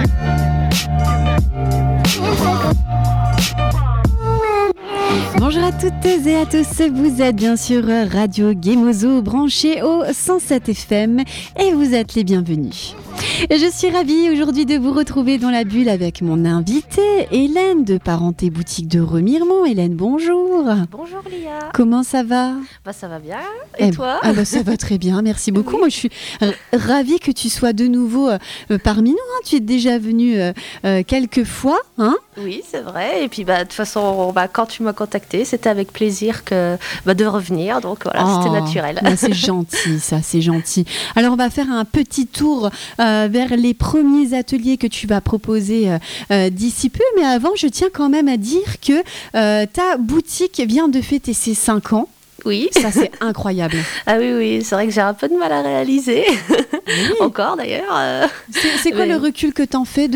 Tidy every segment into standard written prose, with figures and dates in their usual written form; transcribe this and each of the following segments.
Bonjour à toutes et à tous, vous êtes bien sûr Radio Gemozo branché au 107 FM et vous êtes les bienvenus. Je suis ravie aujourd'hui de vous retrouver dans la bulle avec mon invitée Hélène de Parenté Boutique de Remiremont. Hélène, bonjour. Bonjour Lia. Comment ça va ? Ça va bien. Et toi ? Ça va très bien, merci beaucoup. Moi je suis ravie que tu sois de nouveau parmi nous. Tu es déjà venue quelques fois. Oui, c'est vrai. Et puis de toute façon, quand tu m'as contactée, c'était avec plaisir de revenir. Donc voilà, c'était naturel. C'est gentil, ça, c'est gentil. Alors on va faire un petit tour vers les premiers ateliers que tu vas proposer d'ici peu. Mais avant, je tiens quand même à dire que ta boutique vient de fêter ses 5 ans. Oui. Ça, c'est incroyable. Ah oui, c'est vrai que j'ai un peu de mal à réaliser. Oui. Encore, d'ailleurs. C'est quoi le recul que t'en fais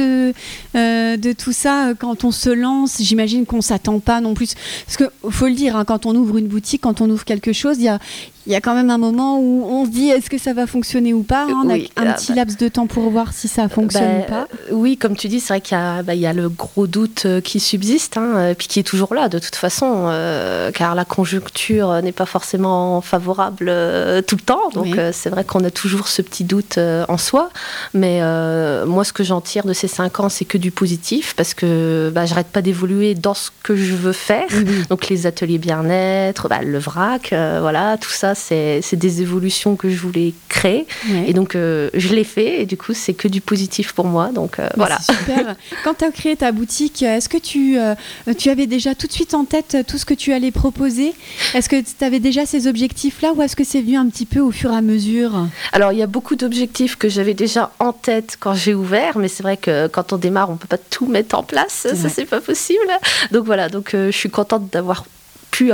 de tout ça quand on se lance ? J'imagine qu'on ne s'attend pas non plus. Parce qu'il faut le dire, quand on ouvre une boutique, quand on ouvre quelque chose, il y a quand même un moment où on se dit est-ce que ça va fonctionner ou pas. On a un petit laps de temps pour voir si ça fonctionne ou pas. Oui, comme tu dis, c'est vrai qu'il y a le gros doute qui subsiste, puis qui est toujours là de toute façon, car la conjoncture n'est pas forcément favorable tout le temps. Donc c'est vrai qu'on a toujours ce petit doute en soi. Mais moi, ce que j'en tire de ces 5 ans, c'est que du positif, parce que j'arrête pas d'évoluer dans ce que je veux faire. Oui. Donc les ateliers bien-être, le vrac, voilà, tout ça. C'est des évolutions que je voulais créer. Ouais. Et donc, je l'ai fait. Et du coup, c'est que du positif pour moi. Donc, voilà. C'est super. Quand tu as créé ta boutique, est-ce que tu avais déjà tout de suite en tête tout ce que tu allais proposer ? Est-ce que tu avais déjà ces objectifs-là ou est-ce que c'est venu un petit peu au fur et à mesure ? Alors, il y a beaucoup d'objectifs que j'avais déjà en tête quand j'ai ouvert. Mais c'est vrai que quand on démarre, on ne peut pas tout mettre en place. Ça, c'est pas possible. Donc, voilà. Donc, je suis contente d'avoir pu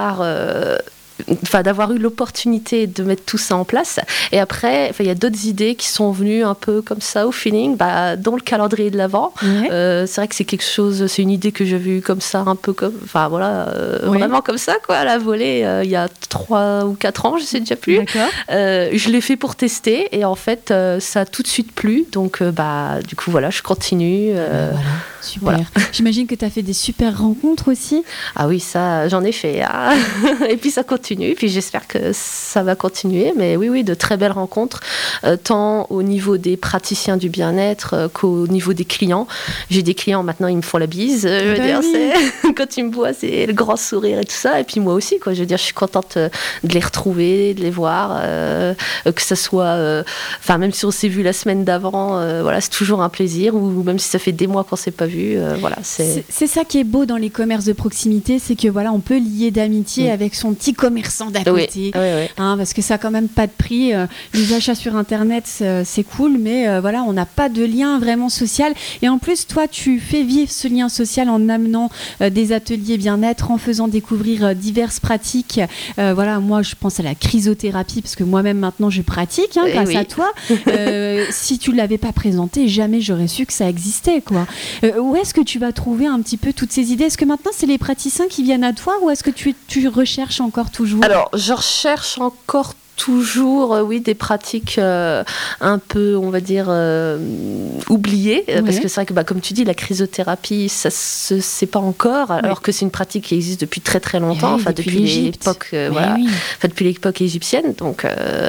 d'avoir eu l'opportunité de mettre tout ça en place. Et après, il y a d'autres idées qui sont venues un peu comme ça, au feeling, dans le calendrier de l'Avent. Ouais. C'est vrai que c'est une idée que j'avais eue comme ça, un peu comme, vraiment comme ça, quoi, à la volée, il y a 3 ou 4 ans, je sais déjà plus. Je l'ai fait pour tester, et en fait, ça a tout de suite plu. Donc, du coup, voilà, je continue. Voilà. Super. Voilà. J'imagine que tu as fait des super rencontres aussi. Ah oui, ça, j'en ai fait. Hein. Et puis ça continue. Et puis j'espère que ça va continuer. Mais oui, de très belles rencontres, tant au niveau des praticiens du bien-être qu'au niveau des clients. J'ai des clients maintenant, ils me font la bise. Je veux dire, quand ils me voient, c'est le grand sourire et tout ça. Et puis moi aussi, quoi. Je veux dire, je suis contente de les retrouver, de les voir, que ça soit, même si on s'est vu la semaine d'avant, voilà, c'est toujours un plaisir. Ou même si ça fait des mois qu'on s'est pas vu. Voilà, c'est ça qui est beau dans les commerces de proximité, c'est que voilà, on peut lier d'amitié avec son petit commerçant d'à côté, parce que ça a quand même pas de prix. Les achats sur internet, c'est cool, mais voilà, on n'a pas de lien vraiment social. Et en plus, toi, tu fais vivre ce lien social en amenant des ateliers bien-être, en faisant découvrir diverses pratiques. Voilà, moi, je pense à la chrysothérapie, parce que moi-même maintenant, je pratique grâce à toi. Si tu l'avais pas présenté, jamais j'aurais su que ça existait, quoi. Où est-ce que tu vas trouver un petit peu toutes ces idées ? Est-ce que maintenant, c'est les praticiens qui viennent à toi ou est-ce que tu recherches encore toujours ? Alors, je recherche encore toujours, des pratiques un peu, on va dire, oubliées. Parce que c'est vrai que, comme tu dis, la chrysothérapie, ça se sait pas encore, alors que c'est une pratique qui existe depuis très très longtemps, depuis l'époque, depuis l'époque égyptienne. Donc,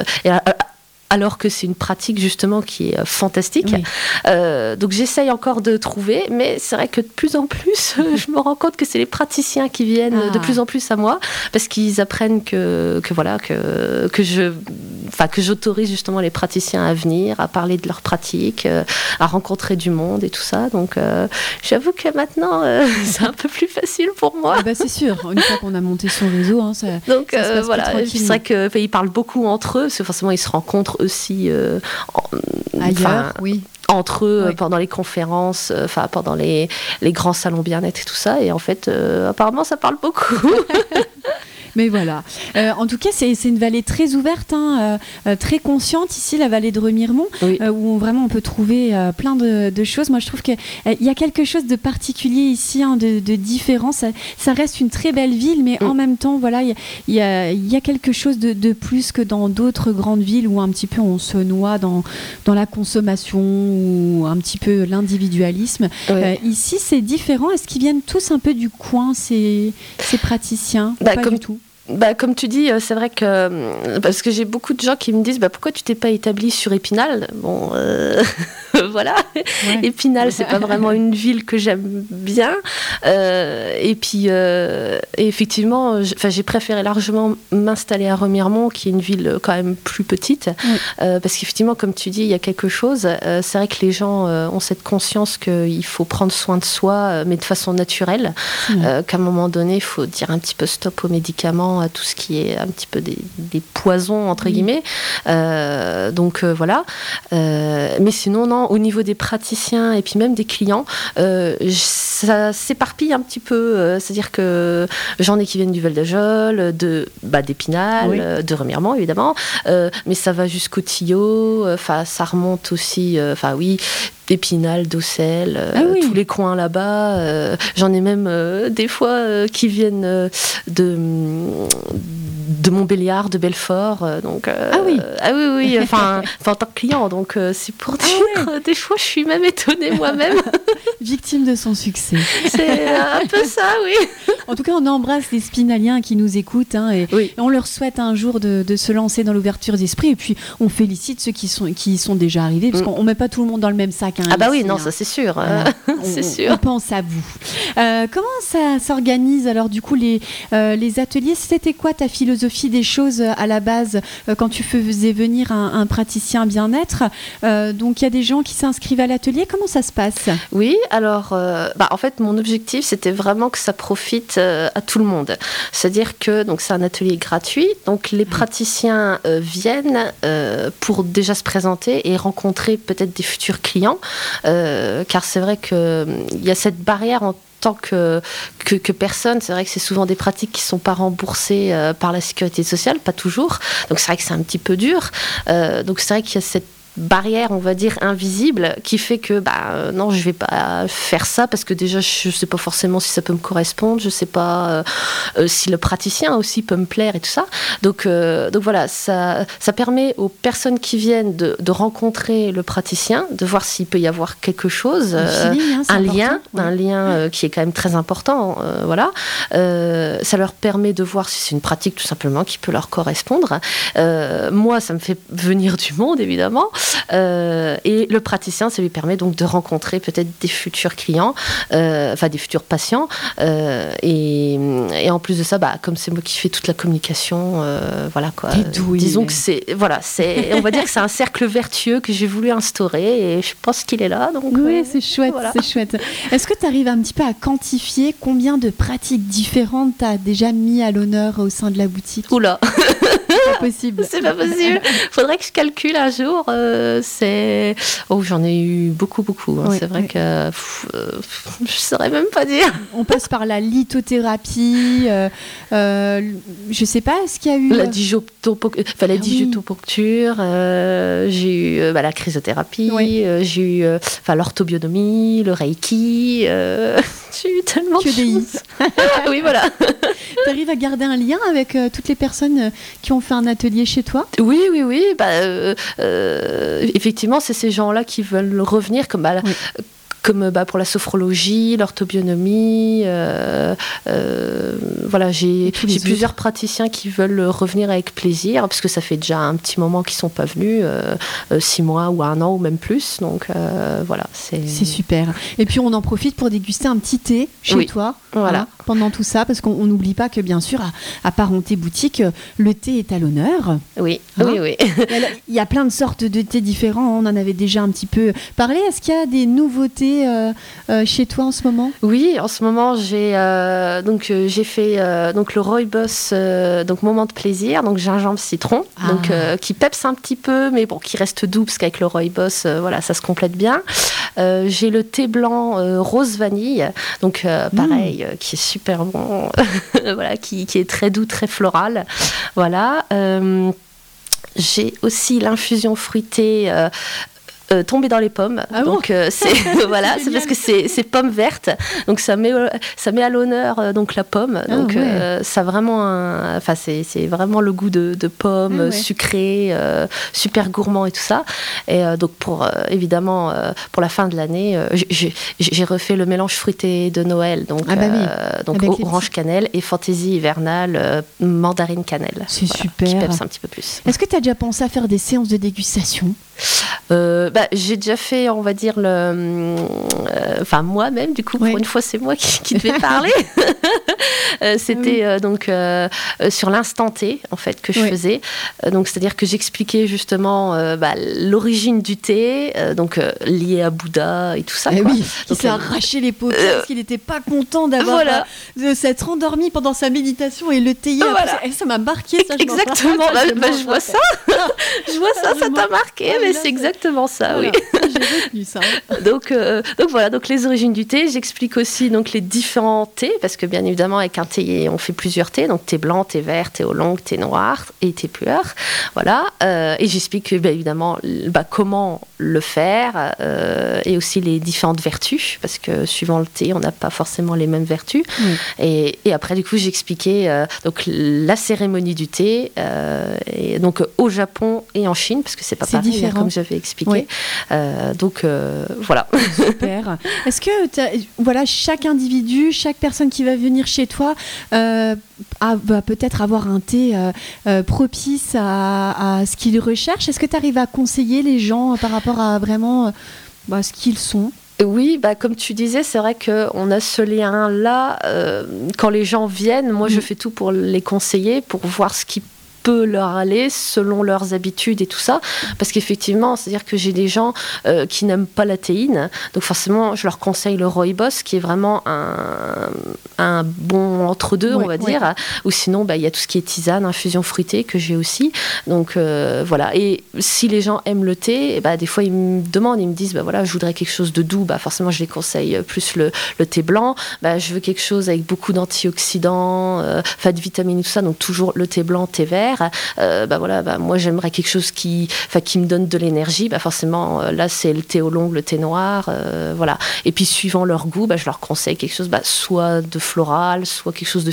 alors que c'est une pratique justement qui est fantastique. Oui. Donc j'essaye encore de trouver, mais c'est vrai que de plus en plus, je me rends compte que c'est les praticiens qui viennent de plus en plus à moi, parce qu'ils apprennent que j'autorise justement les praticiens à venir, à parler de leurs pratiques, à rencontrer du monde et tout ça. Donc j'avoue que maintenant, c'est un peu plus facile pour moi. C'est sûr, une fois qu'on a monté son réseau, ça donc ça se passe voilà, c'est vrai qu'ils parlent beaucoup entre eux, parce que forcément ils se rencontrent aussi ailleurs, entre eux, pendant les conférences, pendant les grands salons bien-être et tout ça, et en fait apparemment ça parle beaucoup. Mais voilà. En tout cas, c'est une vallée très ouverte, hein, très consciente ici, la vallée de Remiremont, où vraiment on peut trouver plein de choses. Moi, je trouve qu'il y a quelque chose de particulier ici, hein, de différent. Ça reste une très belle ville, mais en même temps, voilà, il y a quelque chose de plus que dans d'autres grandes villes où un petit peu on se noie dans la consommation ou un petit peu l'individualisme. Ici, c'est différent. Est-ce qu'ils viennent tous un peu du coin, ces praticiens? Pas du tout. Comme tu dis, c'est vrai que parce que j'ai beaucoup de gens qui me disent pourquoi tu t'es pas établi sur Épinal. Bon, voilà. Épinal, c'est pas vraiment une ville que j'aime bien. Et puis, effectivement, j'ai préféré largement m'installer à Remiremont, qui est une ville quand même plus petite, parce qu'effectivement, comme tu dis, il y a quelque chose. C'est vrai que les gens ont cette conscience qu'il faut prendre soin de soi, mais de façon naturelle. Qu'à un moment donné, il faut dire un petit peu stop aux médicaments, à tout ce qui est un petit peu des poisons entre guillemets, donc voilà, mais sinon non, au niveau des praticiens et puis même des clients, ça s'éparpille un petit peu, c'est-à-dire que j'en ai qui viennent du Val d'Ajol, d'Épinal, de Remiremont évidemment, mais ça va jusqu'au Tillot, ça remonte aussi, Épinal, Docelles, tous les coins là-bas. J'en ai même des fois qui viennent de Montbéliard, de Belfort. Donc, enfin en tant que client. Donc c'est pour dire, des fois je suis même étonnée moi-même. Victime de son succès. C'est un peu ça, oui. En tout cas, on embrasse les spinaliens qui nous écoutent, hein, et on leur souhaite un jour de se lancer dans l'ouverture d'esprit. Et puis on félicite ceux qui y sont déjà arrivés, parce qu'on ne met pas tout le monde dans le même sac. Hein, ici, non, ça c'est sûr. Voilà. C'est sûr. On pense à vous. Comment ça s'organise alors du coup les ateliers? C'était quoi ta philosophie des choses à la base quand tu faisais venir un praticien bien-être? Donc il y a des gens qui s'inscrivent à l'atelier. Comment ça se passe? Oui, alors en fait mon objectif c'était vraiment que ça profite à tout le monde. C'est-à-dire que donc c'est un atelier gratuit. Donc les praticiens viennent pour déjà se présenter et rencontrer peut-être des futurs clients. Car c'est vrai qu'il y a cette barrière en tant que personne. C'est vrai que c'est souvent des pratiques qui ne sont pas remboursées par la sécurité sociale, pas toujours. Donc c'est vrai que c'est un petit peu dur. Donc c'est vrai qu'il y a cette barrière, on va dire, invisible, qui fait que non, je vais pas faire ça parce que déjà je sais pas forcément si ça peut me correspondre, je sais pas si le praticien aussi peut me plaire et tout ça. Donc voilà, ça permet aux personnes qui viennent de rencontrer le praticien, de voir s'il peut y avoir quelque chose, un lien qui est quand même très important, voilà. Ça leur permet de voir si c'est une pratique tout simplement qui peut leur correspondre. Moi, ça me fait venir du monde, évidemment. Et le praticien, ça lui permet donc de rencontrer peut-être des futurs clients, des futurs patients, et en plus de ça, comme c'est moi qui fais toute la communication, voilà quoi. Disons que on va dire que c'est un cercle vertueux que j'ai voulu instaurer et je pense qu'il est là. Donc c'est chouette, voilà. C'est chouette. Est-ce que tu arrives un petit peu à quantifier combien de pratiques différentes tu as déjà mis à l'honneur au sein de la boutique? Oula. C'est pas possible. C'est pas possible. Faudrait que je calcule un jour. J'en ai eu beaucoup. Hein. C'est vrai que je saurais même pas dire. On passe par la lithothérapie. Je sais pas, est-ce qu'il y a eu la digitoponcture. J'ai eu la chrysotherapie. J'ai eu l'orthobionomie, le reiki. J'ai eu tellement de choses. Oui, voilà. Tu arrives à garder un lien avec toutes les personnes qui ont fait un atelier chez toi? Oui. Effectivement, c'est ces gens-là qui veulent revenir, comme pour la sophrologie, l'orthobionomie. J'ai plusieurs praticiens qui veulent revenir avec plaisir, parce que ça fait déjà un petit moment qu'ils ne sont pas venus, 6 mois ou 1 an ou même plus. Donc voilà. C'est super. Et puis on en profite pour déguster un petit thé chez toi. Voilà. Pendant tout ça, parce qu'on n'oublie pas que bien sûr, à Parenté Boutique, le thé est à l'honneur. Oui. Il y a plein de sortes de thés différents. On en avait déjà un petit peu parlé. Est-ce qu'il y a des nouveautés chez toi en ce moment? Oui, en ce moment j'ai fait le rooibos, moment de plaisir, donc gingembre citron, qui pepse un petit peu, mais bon, qui reste doux parce qu'avec le rooibos, ça se complète bien. J'ai le thé blanc rose vanille, donc pareil, qui est super bon, voilà, qui est très doux, très floral. Voilà. J'ai aussi l'infusion fruitée tomber dans les pommes. Donc c'est voilà, c'est parce que c'est pommes vertes. Donc ça met à l'honneur donc la pomme. Donc ça vraiment c'est vraiment le goût de pomme sucrée, super gourmand et tout ça. Et donc pour évidemment pour la fin de l'année, j'ai refait le mélange fruité de Noël. Donc donc orange cannelle et fantaisie hivernale mandarine cannelle. C'est super. Qui pepse un petit peu plus. Est-ce que tu as déjà pensé à faire des séances de dégustation? J'ai déjà fait, on va dire, moi-même, du coup, pour une fois, c'est moi qui devais parler. C'était donc sur l'instant T, en fait, que je faisais. Donc, c'est-à-dire que j'expliquais justement l'origine du thé, donc liée à Bouddha et tout ça. Donc, il s'est arraché les paupières parce qu'il n'était pas content d'avoir de s'être endormi pendant sa méditation et le théier. Ça m'a marqué, ça. Exactement. Je vois ça. Je vois ça, ça t'a marqué, mais c'est exactement ça, oui. J'ai retenu ça. Donc voilà, donc les origines du thé. J'explique aussi donc les différents thés, parce que bien évidemment avec un thé, on fait plusieurs thés, donc thé blanc, thé vert, thé oolong, thé noir et thé pur. Voilà, et j'explique bien évidemment comment le faire et aussi les différentes vertus, parce que suivant le thé, on n'a pas forcément les mêmes vertus. Et après du coup, j'expliquais donc la cérémonie du thé, et donc au Japon et en Chine, parce que c'est pas pareil, différent. Comme j'avais expliqué. Donc voilà. Super. Est-ce que chaque individu, chaque personne qui va venir chez toi va peut-être avoir un thé propice à ce qu'il recherche? Est-ce que tu arrives à conseiller les gens par rapport à vraiment ce qu'ils sont? Oui, comme tu disais, c'est vrai qu'on a ce lien-là. Quand les gens viennent, moi je fais tout pour les conseiller, pour voir ce qui peut leur aller selon leurs habitudes et tout ça, parce qu'effectivement, c'est-à-dire que j'ai des gens qui n'aiment pas la théine, donc forcément je leur conseille le rooibos, qui est vraiment un bon entre-deux, on va dire, ou sinon il y a tout ce qui est tisane, infusion fruitée que j'ai aussi, donc voilà. Et si les gens aiment le thé, des fois ils me demandent, ils me disent je voudrais quelque chose de doux, forcément je les conseille plus le thé blanc, je veux quelque chose avec beaucoup d'antioxydants, de vitamines et tout ça, donc toujours le thé blanc, thé vert. Moi j'aimerais quelque chose qui me donne de l'énergie, forcément là c'est le thé oolong, le thé noir, voilà. Et puis suivant leur goût, je leur conseille quelque chose soit de floral, soit quelque chose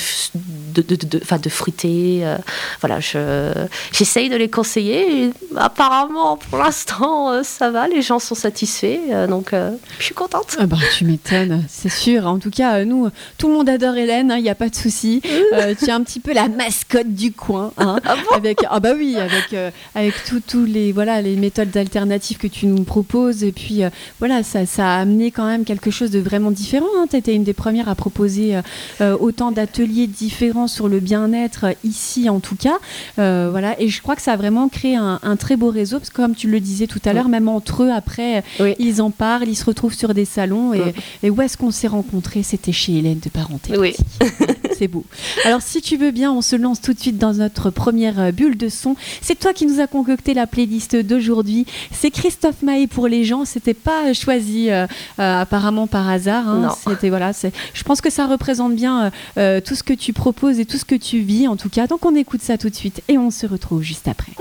de fruité, voilà. J'essaye de les conseiller et apparemment pour l'instant ça va, les gens sont satisfaits, donc je suis contente. Tu m'étonnes, c'est sûr. En tout cas, nous, tout le monde adore Hélène, il n'y a pas de souci. Tu es un petit peu la mascotte du coin, hein. Avec tous les les méthodes alternatives que tu nous proposes, et puis ça a amené quand même quelque chose de vraiment différent, hein. Tu étais une des premières à proposer autant d'ateliers différents sur le bien-être ici en tout cas, et je crois que ça a vraiment créé un très beau réseau, parce que comme tu le disais tout à l'heure, même entre eux après ils en parlent, ils se retrouvent sur des salons, et où est-ce qu'on s'est rencontrés? C'était chez Hélène de Parenté. C'est beau. Alors si tu veux bien, on se lance tout de suite dans notre première bulle de son. C'est toi qui nous as concocté la playlist d'aujourd'hui. C'est Christophe Maé pour les gens. C'était pas choisi apparemment par hasard, hein. C'était je pense que ça représente bien tout ce que tu proposes et tout ce que tu vis en tout cas. Donc on écoute ça tout de suite et on se retrouve juste après.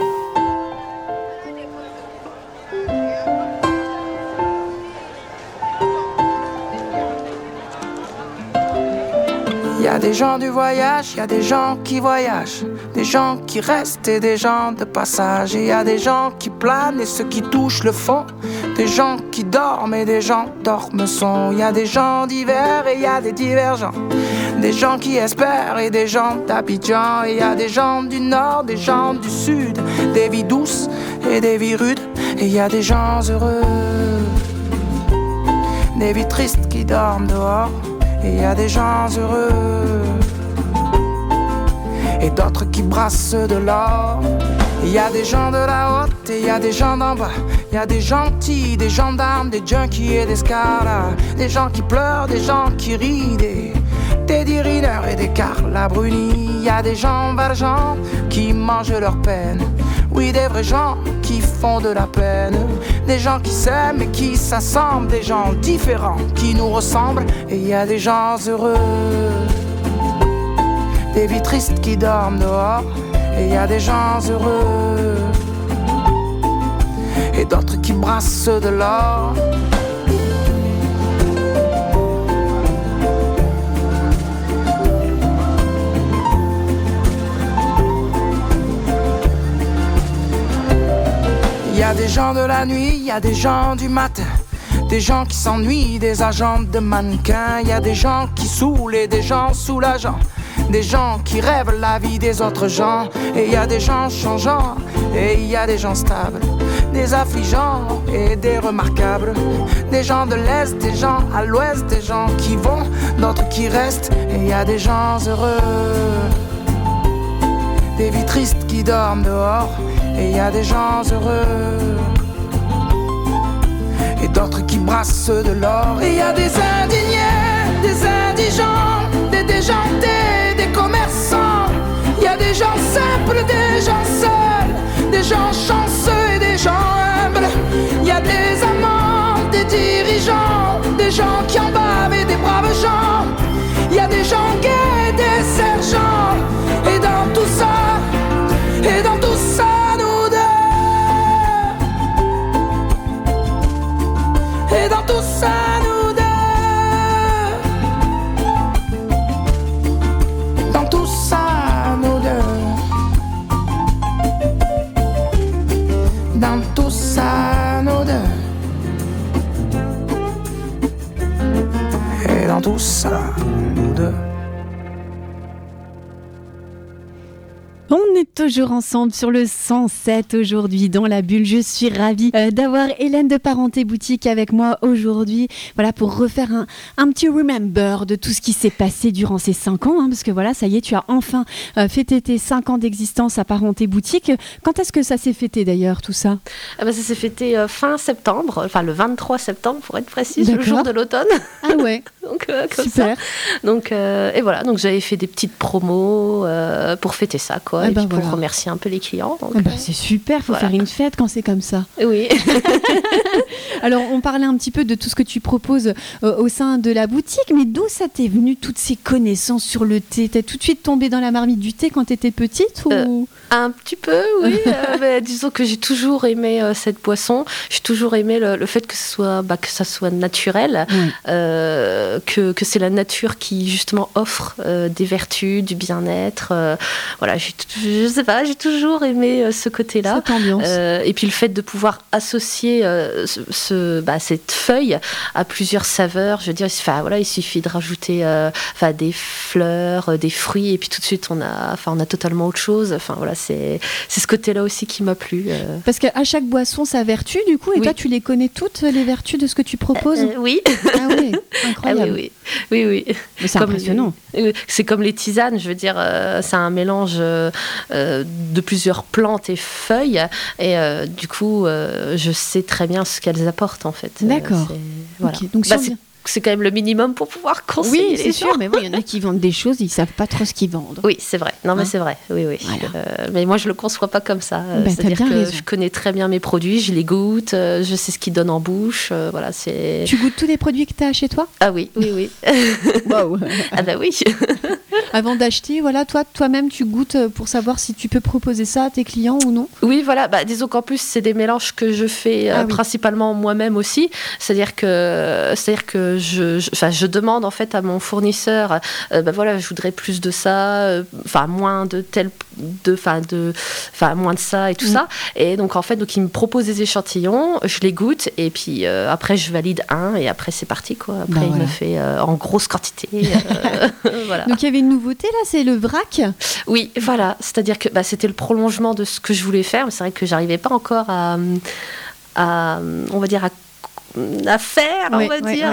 Il y a des gens du voyage, il y a des gens qui voyagent, des gens qui restent et des gens de passage. Et il y a des gens qui planent et ceux qui touchent le fond, des gens qui dorment et des gens dorment son. Il y a des gens divers et il y a des divergents, des gens qui espèrent et des gens d'Abidjan. Et il y a des gens du nord, des gens du sud, des vies douces et des vies rudes. Et il y a des gens heureux, des vies tristes qui dorment dehors. Et il y a des gens heureux et d'autres qui brassent de l'or. Il y a des gens de la haute et il y a des gens d'en bas. Il y a des gentils, des gendarmes, des junkies et des scaras, des gens qui pleurent, des gens qui rient, des Teddy Riner et des Carla Bruni. Il y a des gens valjean qui mangent leur peine. Oui, des vrais gens qui font de la peine, des gens qui s'aiment et qui s'assemblent, des gens différents qui nous ressemblent. Et il y a des gens heureux, des vies tristes qui dorment dehors. Et il y a des gens heureux et d'autres qui brassent de l'or. Il y a des gens de la nuit, il y a des gens du matin, des gens qui s'ennuient, des agents de mannequins. Il y a des gens qui saoulent et des gens soulageants, des gens qui rêvent la vie des autres gens. Et il y a des gens changeants et il y a des gens stables, des affligeants et des remarquables, des gens de l'Est, des gens à l'Ouest, des gens qui vont, d'autres qui restent. Et il y a des gens heureux, des vies tristes qui dorment dehors. Et il y a des gens heureux et d'autres qui brassent de l'or. Et il y a des indignés, des indigents, des déjantés, des commerçants. Il y a des gens simples, des gens seuls, des gens chanceux et des gens humbles. Il y a des amants, des dirigeants, des gens qui en bavent et des braves gens. Il y a des gens gays, des sergents. Et dans tout ça, et dans tout ça, et dans tout ça, nous deux. Dans tout ça, nous deux. Dans tout ça, nous deux. Et dans tout ça, nous deux. On est toujours ensemble sur le 107 aujourd'hui dans la bulle. Je suis ravie d'avoir Hélène de Parenté Boutique avec moi aujourd'hui. Voilà, pour refaire un petit remember de tout ce qui s'est passé durant ces 5 ans. Parce que voilà, ça y est, tu as enfin fêté tes 5 ans d'existence à Parenté Boutique. Quand est-ce que ça s'est fêté d'ailleurs, tout ça ? Ça s'est fêté fin septembre, enfin le 23 septembre pour être précise, le jour de l'automne. Ah ouais. Donc, comme super. Ça. Donc, et voilà, donc j'avais fait des petites promos pour fêter ça, quoi. Et puis pour remercier un peu les clients. Donc, c'est super, il faut faire une fête quand c'est comme ça. Oui. Alors, on parlait un petit peu de tout ce que tu proposes au sein de la boutique, mais d'où ça t'est venu, toutes ces connaissances sur le thé ? T'es tout de suite tombée dans la marmite du thé quand t'étais petite ou... Un petit peu, oui. Disons que j'ai toujours aimé cette boisson. J'ai toujours aimé le fait que ça soit naturel, que c'est la nature qui justement offre des vertus, du bien-être. Voilà, je sais pas, j'ai toujours aimé ce côté-là. Cette ambiance. Et puis le fait de pouvoir associer cette feuille à plusieurs saveurs. Je veux dire, il suffit de rajouter des fleurs, des fruits, et puis tout de suite on a totalement autre chose. Enfin voilà. C'est ce côté-là aussi qui m'a plu. Parce qu'à chaque boisson, sa vertu, du coup, et toi, tu les connais toutes, les vertus de ce que tu proposes ? Oui. Ah oui, incroyable. Oui. Mais c'est impressionnant. C'est comme les tisanes, je veux dire, c'est un mélange de plusieurs plantes et feuilles, et du coup, je sais très bien ce qu'elles apportent, en fait. D'accord. Voilà. Okay. Donc, c'est quand même le minimum pour pouvoir conseiller. Oui, c'est sûr, mais il y en a qui vendent des choses, ils ne savent pas trop ce qu'ils vendent. Oui, c'est vrai. Non, mais c'est vrai. Oui. Voilà. Mais moi, je ne le conçois pas comme ça. C'est-à-dire que raison. Je connais très bien mes produits, je les goûte, je sais ce qu'ils donnent en bouche. Voilà, c'est... Tu goûtes tous les produits que tu as chez toi ? Ah oui. Waouh. Ah bah oui. Avant d'acheter, voilà, toi-même, tu goûtes pour savoir si tu peux proposer ça à tes clients ou non ? Oui, voilà. Disons qu'en plus, c'est des mélanges que je fais principalement moi-même aussi. C'est-à-dire que je demande en fait à mon fournisseur, je voudrais plus de ça, moins de moins de ça et tout ça. Et donc en fait, il me propose des échantillons, je les goûte et puis après je valide et après c'est parti quoi. Après il me fait en grosse quantité. Voilà. Donc il y avait une nouveauté là, c'est le vrac. Oui, voilà. C'est-à-dire que c'était le prolongement de ce que je voulais faire, mais c'est vrai que j'arrivais pas encore à on va dire à faire, on va dire.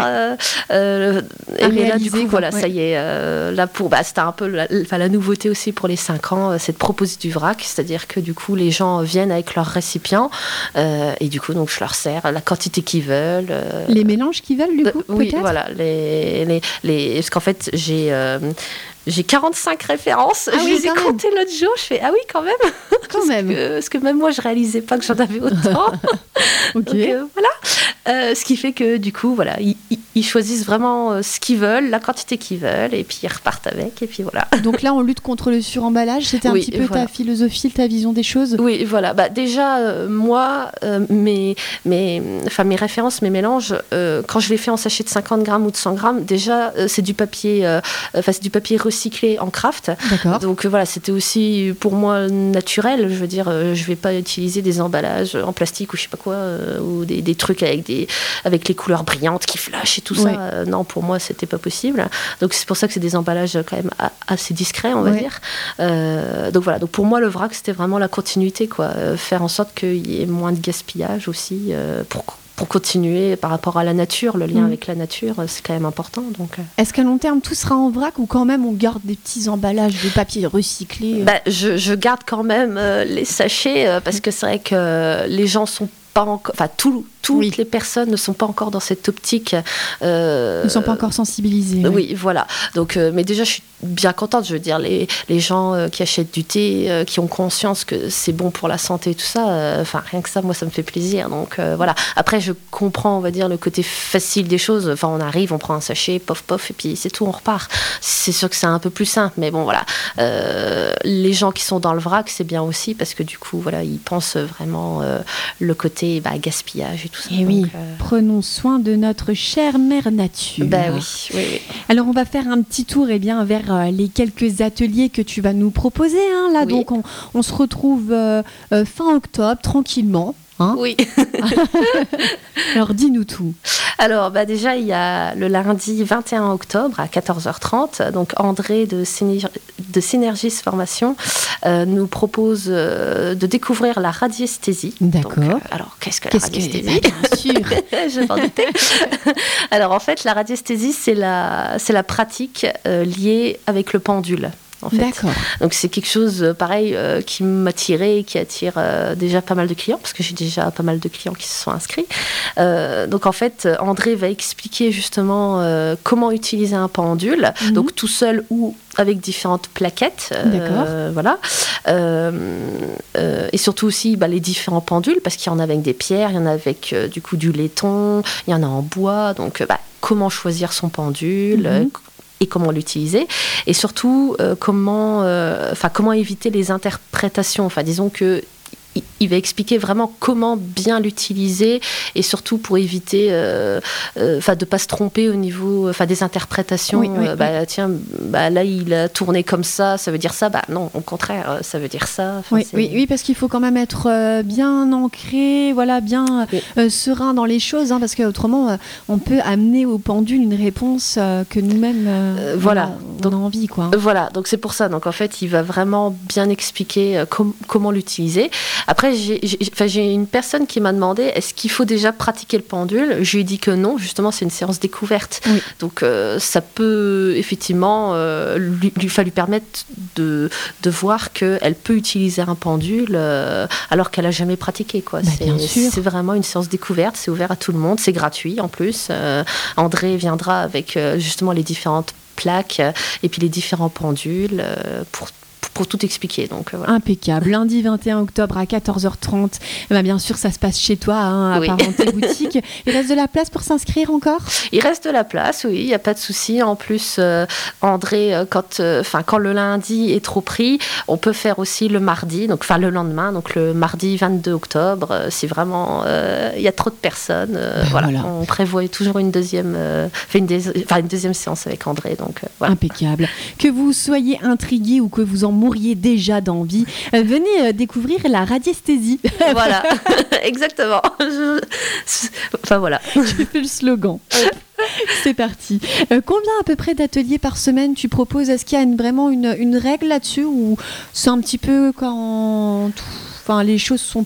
Et là, du coup, ça y est. Là, c'était un peu la nouveauté aussi pour les 5 ans, cette proposition du vrac, c'est-à-dire que du coup, les gens viennent avec leurs récipients et du coup, donc, je leur sers la quantité qu'ils veulent. Les mélanges qu'ils veulent, du coup, oui, peut-être. Voilà. Parce qu'en fait, j'ai j'ai 45 références. Je les ai comptées l'autre jour. Je fais, ah oui, quand même. Parce que même moi, je réalisais pas que j'en avais autant. Donc, voilà. Ce qui fait que, du coup, voilà, ils choisissent vraiment ce qu'ils veulent, la quantité qu'ils veulent, et puis ils repartent avec, et puis voilà. Donc là, on lutte contre le suremballage. C'était un petit peu ta philosophie, ta vision des choses. Oui, voilà. Déjà, moi, mes références, mes mélanges, quand je les fais en sachet de 50 grammes ou de 100 grammes, déjà, c'est du papier recyclé en craft. D'accord. Donc voilà, c'était aussi pour moi naturel. Je veux dire, je vais pas utiliser des emballages en plastique ou je sais pas quoi, ou des trucs avec les couleurs brillantes qui flashent et tout ça. Non, pour moi, c'était pas possible. Donc c'est pour ça que c'est des emballages quand même assez discrets, on va dire. Donc voilà. Donc pour moi, le vrac, c'était vraiment la continuité, quoi. Faire en sorte qu'il y ait moins de gaspillage aussi pour continuer par rapport à la nature, le lien avec la nature, c'est quand même important. Donc. Est-ce qu'à long terme, tout sera en vrac ou quand même on garde des petits emballages de papier recyclé je garde quand même les sachets parce que c'est vrai que les gens sont pas encore, enfin toutes les personnes ne sont pas encore dans cette optique. Ne sont pas encore sensibilisées. Oui, voilà. Donc, mais déjà, je suis bien contente. Je veux dire, les gens qui achètent du thé, qui ont conscience que c'est bon pour la santé et tout ça, rien que ça, moi, ça me fait plaisir. Donc, voilà. Après, je comprends, on va dire, le côté facile des choses. Enfin, on arrive, on prend un sachet, pof, pof, et puis c'est tout, on repart. C'est sûr que c'est un peu plus simple, mais bon, voilà. Les gens qui sont dans le vrac, c'est bien aussi parce que du coup, voilà, ils pensent vraiment le côté gaspillage et tout ça. Et donc, prenons soin de notre chère mère nature. Oui. Alors, on va faire un petit tour vers les quelques ateliers que tu vas nous proposer. Là, donc, on se retrouve fin octobre, tranquillement. Oui. Alors, dis-nous tout. Alors, déjà, il y a le lundi 21 octobre à 14h30. Donc, André de Synergis Formation nous propose de découvrir la radiesthésie. D'accord. Donc, alors, qu'est-ce que la radiesthésie ? Bien sûr. Je m'en doutais. Alors, en fait, la radiesthésie, c'est la pratique liée avec le pendule. En fait. D'accord. Donc c'est quelque chose pareil qui m'attirait et qui attire déjà pas mal de clients parce que j'ai déjà pas mal de clients qui se sont inscrits. Donc en fait André va expliquer justement comment utiliser un pendule, donc tout seul ou avec différentes plaquettes. Voilà. Et surtout aussi les différents pendules parce qu'il y en a avec des pierres, il y en a avec du coup du laiton, il y en a en bois. Donc comment choisir son pendule et comment l'utiliser, et surtout comment éviter les interprétations. Enfin, disons que il va expliquer vraiment comment bien l'utiliser et surtout pour éviter de pas se tromper au niveau des interprétations. Tiens, là il a tourné comme ça veut dire ça. Non, au contraire, ça veut dire ça. Oui, parce qu'il faut quand même être bien ancré, bien serein dans les choses, parce qu'autrement on peut amener au pendule une réponse que nous-mêmes on a envie, quoi. Voilà, donc c'est pour ça. Donc en fait, il va vraiment bien expliquer comment l'utiliser. Après, j'ai une personne qui m'a demandé est-ce qu'il faut déjà pratiquer le pendule. Je lui ai dit que non, justement, c'est une séance découverte. Oui. Donc, ça peut effectivement lui permettre de voir qu'elle peut utiliser un pendule alors qu'elle n'a jamais pratiqué, quoi. C'est vraiment une séance découverte, c'est ouvert à tout le monde, c'est gratuit en plus. André viendra avec justement les différentes plaques et puis les différents pendules pour tout expliquer. Donc, voilà. Impeccable. Lundi 21 octobre à 14h30. Bien sûr, ça se passe chez toi, à Parenté Boutique. Il reste de la place pour s'inscrire encore ? Il reste de la place, oui, il n'y a pas de souci. En plus, André, quand le lundi est trop pris, on peut faire aussi le mardi, le lendemain, donc le mardi 22 octobre. Si vraiment il y a trop de personnes, voilà. On prévoit toujours une deuxième séance avec André. Donc, voilà. Impeccable. Que vous soyez intrigué ou que vous en mouriez déjà d'envie, venez découvrir la radiesthésie. Voilà, exactement. Voilà. J'ai fait le slogan. C'est parti. Combien à peu près d'ateliers par semaine tu proposes ? Est-ce qu'il y a vraiment une règle là-dessus ou c'est un petit peu quand les choses sont propices ?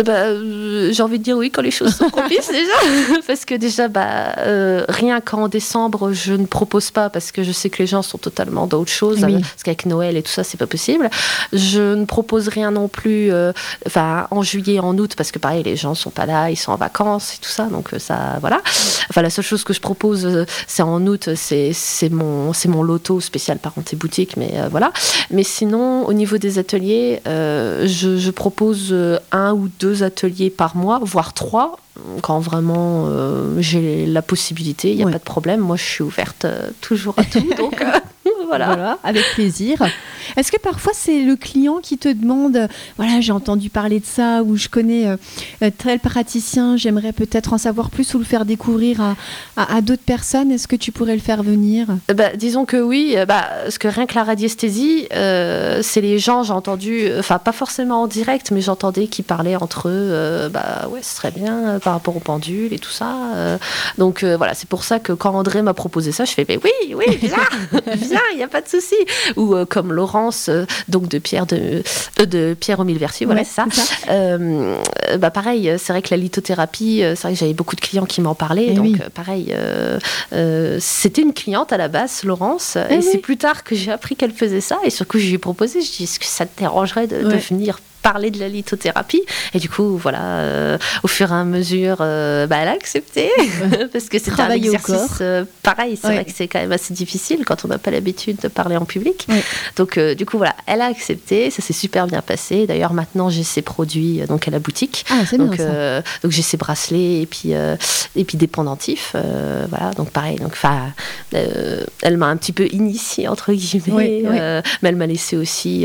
J'ai envie de dire oui quand les choses sont propices déjà, parce que déjà rien qu'en décembre je ne propose pas parce que je sais que les gens sont totalement dans autre chose, parce qu'avec Noël et tout ça c'est pas possible. Je ne propose rien non plus en juillet, en août, parce que pareil les gens sont pas là, ils sont en vacances et tout ça, donc ça voilà. Enfin la seule chose que je propose c'est en août, c'est mon loto spécial parenté boutique, mais voilà. Mais sinon au niveau des ateliers, je propose 1 ou 2 ateliers par mois, voire 3, quand vraiment j'ai la possibilité, il n'y a pas de problème. Moi, je suis ouverte toujours à tout, donc voilà, avec plaisir. Est-ce que parfois c'est le client qui te demande, voilà, j'ai entendu parler de ça, ou je connais tel praticien, j'aimerais peut-être en savoir plus ou le faire découvrir à d'autres personnes. Est-ce que tu pourrais le faire venir ? Disons que oui, parce que rien que la radiesthésie, c'est les gens, j'ai entendu, pas forcément en direct, mais j'entendais qu'ils parlaient entre eux, ce serait bien par rapport aux pendules et tout ça. Donc voilà, c'est pour ça que quand André m'a proposé ça, je fais oui, viens, il n'y a pas de souci. Ou comme Laurence, donc de Pierre au Millevertu, voilà, c'est ça. Pareil, c'est vrai que la lithothérapie, c'est vrai que j'avais beaucoup de clients qui m'en parlaient, pareil, c'était une cliente à la base, Laurence, et c'est plus tard que j'ai appris qu'elle faisait ça, et sur coup je lui ai proposé, je dis, est-ce que ça te dérangerait de venir parler de la lithothérapie? Et du coup, voilà, au fur et à mesure, elle a accepté, parce que c'était un exercice pareil, c'est vrai que c'est quand même assez difficile quand on n'a pas l'habitude de parler en public. Donc, du coup, voilà, elle a accepté, ça s'est super bien passé. D'ailleurs, maintenant, j'ai ses produits donc à la boutique. Ah, c'est bien, ça. Donc, j'ai ses bracelets et puis des pendentifs. Voilà, donc pareil. Donc, elle m'a un petit peu initiée, entre guillemets, mais elle m'a laissé aussi...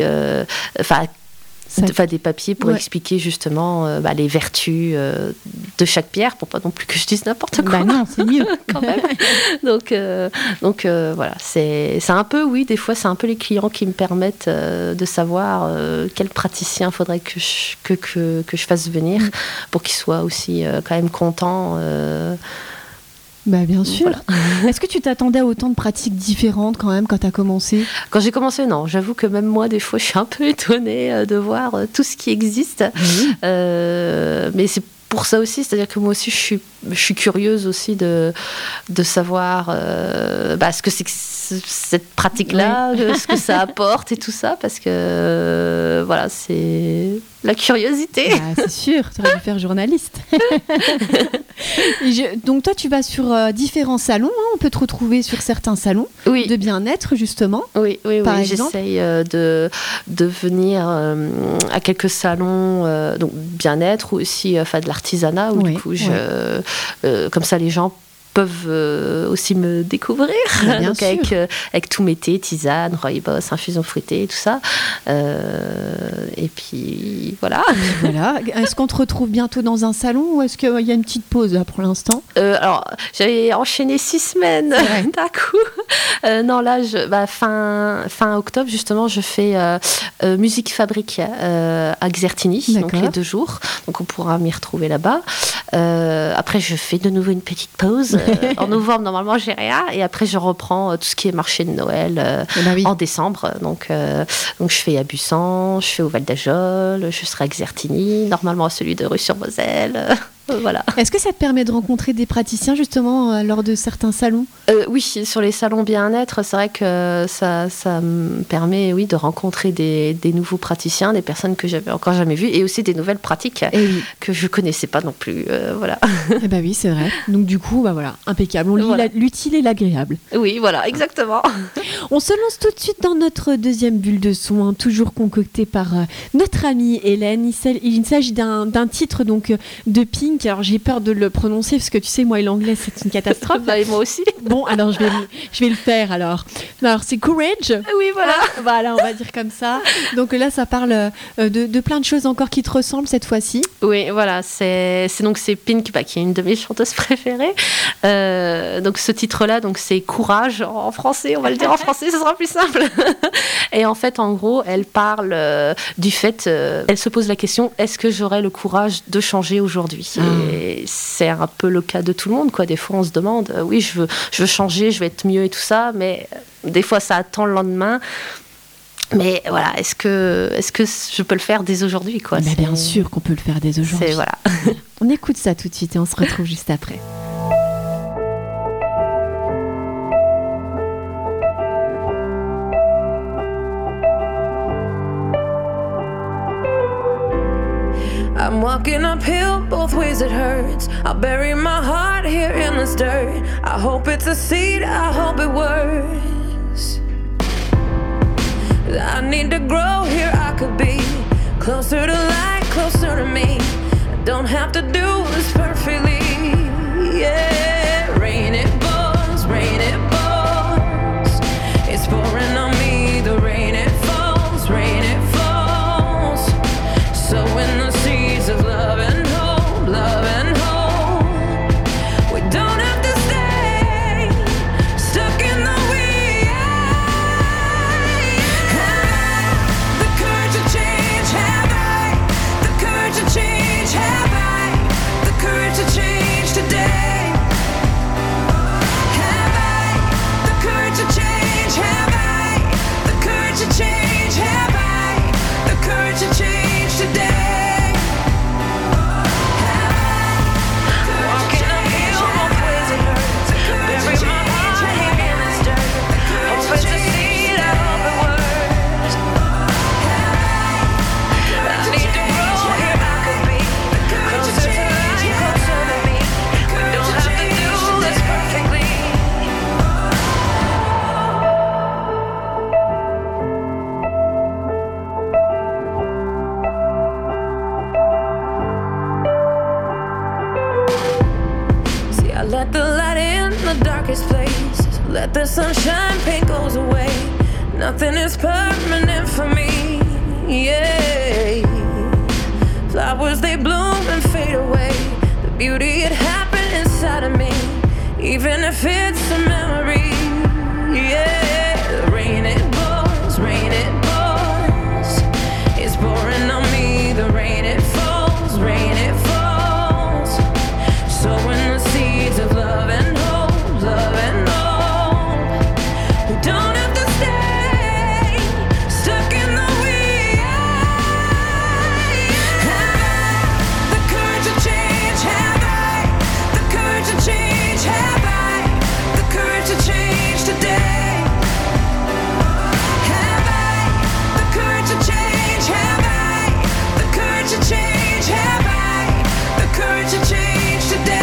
des papiers pour expliquer justement les vertus de chaque pierre, pour pas non plus que je dise n'importe quoi. Non, c'est mieux quand même. Donc voilà, c'est un peu, oui, des fois c'est un peu les clients qui me permettent de savoir quel praticien faudrait que je fasse venir pour qu'il soit aussi quand même content. Bien sûr. Voilà. Est-ce que tu t'attendais à autant de pratiques différentes quand même quand tu as commencé ? Quand j'ai commencé, non. J'avoue que même moi, des fois, je suis un peu étonnée de voir tout ce qui existe. Mais c'est pour ça aussi, c'est-à-dire que moi aussi, je suis curieuse aussi de savoir ce que c'est que cette pratique-là, ce que ça apporte et tout ça, parce que voilà, c'est la curiosité. C'est sûr, tu aurais dû faire journaliste. Donc toi, tu vas sur différents salons, on peut te retrouver sur certains salons de bien-être, justement. Oui, j'essaye de venir à quelques salons donc bien-être, ou aussi de l'artisanat, où du coup, comme ça, les gens peuvent aussi me découvrir, donc avec tous mes thés, tisanes, rooibos, infusions fruitées et tout ça. Et puis voilà. Est-ce qu'on te retrouve bientôt dans un salon, ou est-ce qu'il y a une petite pause là pour l'instant ? Alors j'avais enchaîné 6 semaines d'un coup. Non, là fin octobre justement, je fais musique fabrique à Xertigny, donc les 2 jours, donc on pourra m'y retrouver là-bas. Après je fais de nouveau une petite pause. En novembre, normalement, j'ai rien. Et après, je reprends tout ce qui est marché de Noël en décembre. Donc, je fais à Bussan, je fais au Val d'Ajol, je serai à Xertigny, normalement à celui de Rue-sur-Moselle. Voilà. Est-ce que ça te permet de rencontrer des praticiens justement lors de certains salons ? Oui, sur les salons bien-être, c'est vrai que ça me permet de rencontrer des nouveaux praticiens, des personnes que j'avais encore jamais vues, et aussi des nouvelles pratiques que je connaissais pas non plus. Voilà. Oui, c'est vrai. Donc du coup, impeccable. On lit l'utile et l'agréable. Oui, voilà, exactement. On se lance tout de suite dans notre deuxième bulle de son, toujours concoctée par notre amie Hélène. Il s'agit d'un titre donc de Pink. Alors j'ai peur de le prononcer parce que tu sais, moi et l'anglais c'est une catastrophe. Et moi aussi. Bon, alors je vais le faire alors. Alors c'est Courage. Oui, voilà. Voilà, on va dire comme ça. Donc là ça parle de plein de choses encore qui te ressemblent cette fois-ci. Oui, voilà, c'est Pink qui est une de mes chanteuses préférées. Donc ce titre-là, donc c'est Courage en français, on va le dire en français, ce sera plus simple. Et en fait, en gros, elle parle du fait, elle se pose la question, est-ce que j'aurai le courage de changer aujourd'hui ? Et c'est un peu le cas de tout le monde, quoi. Des fois, on se demande, oui, je veux changer, je veux être mieux et tout ça, mais des fois, ça attend le lendemain. Mais voilà, est-ce que je peux le faire dès aujourd'hui, quoi? Bien sûr qu'on peut le faire dès aujourd'hui. Voilà. On écoute ça tout de suite et on se retrouve juste après. I'm walking uphill, both ways it hurts. I'll bury my heart here in this dirt. I hope it's a seed, I hope it works. I need to grow here, I could be closer to light, closer to me. I don't have to do this perfectly, yeah. Rain it pours, it's pouring on me. The rain it falls, sowing the seeds of love and hope, We don't have to stay stuck in the weeds. Have I the courage to change? Have I the courage to change? Have I the courage to change today? Have I the courage to change? Have I the courage to change? Have I the courage to change today? Let the light in the darkest place. Let the sunshine, pain goes away. Nothing is permanent for me, yeah. Flowers, they bloom and fade away. The beauty, it happened inside of me. Even if it's a memory, yeah. The rain, it pours, it's pouring on me. The rain, it falls, sowing the seeds of love and hope, We don't have to stay stuck in the weeds. Have I the courage to change? Have I the courage to change? Have I the courage to change today? Have I the courage to change? Have I the courage to change? Have I the courage to change today?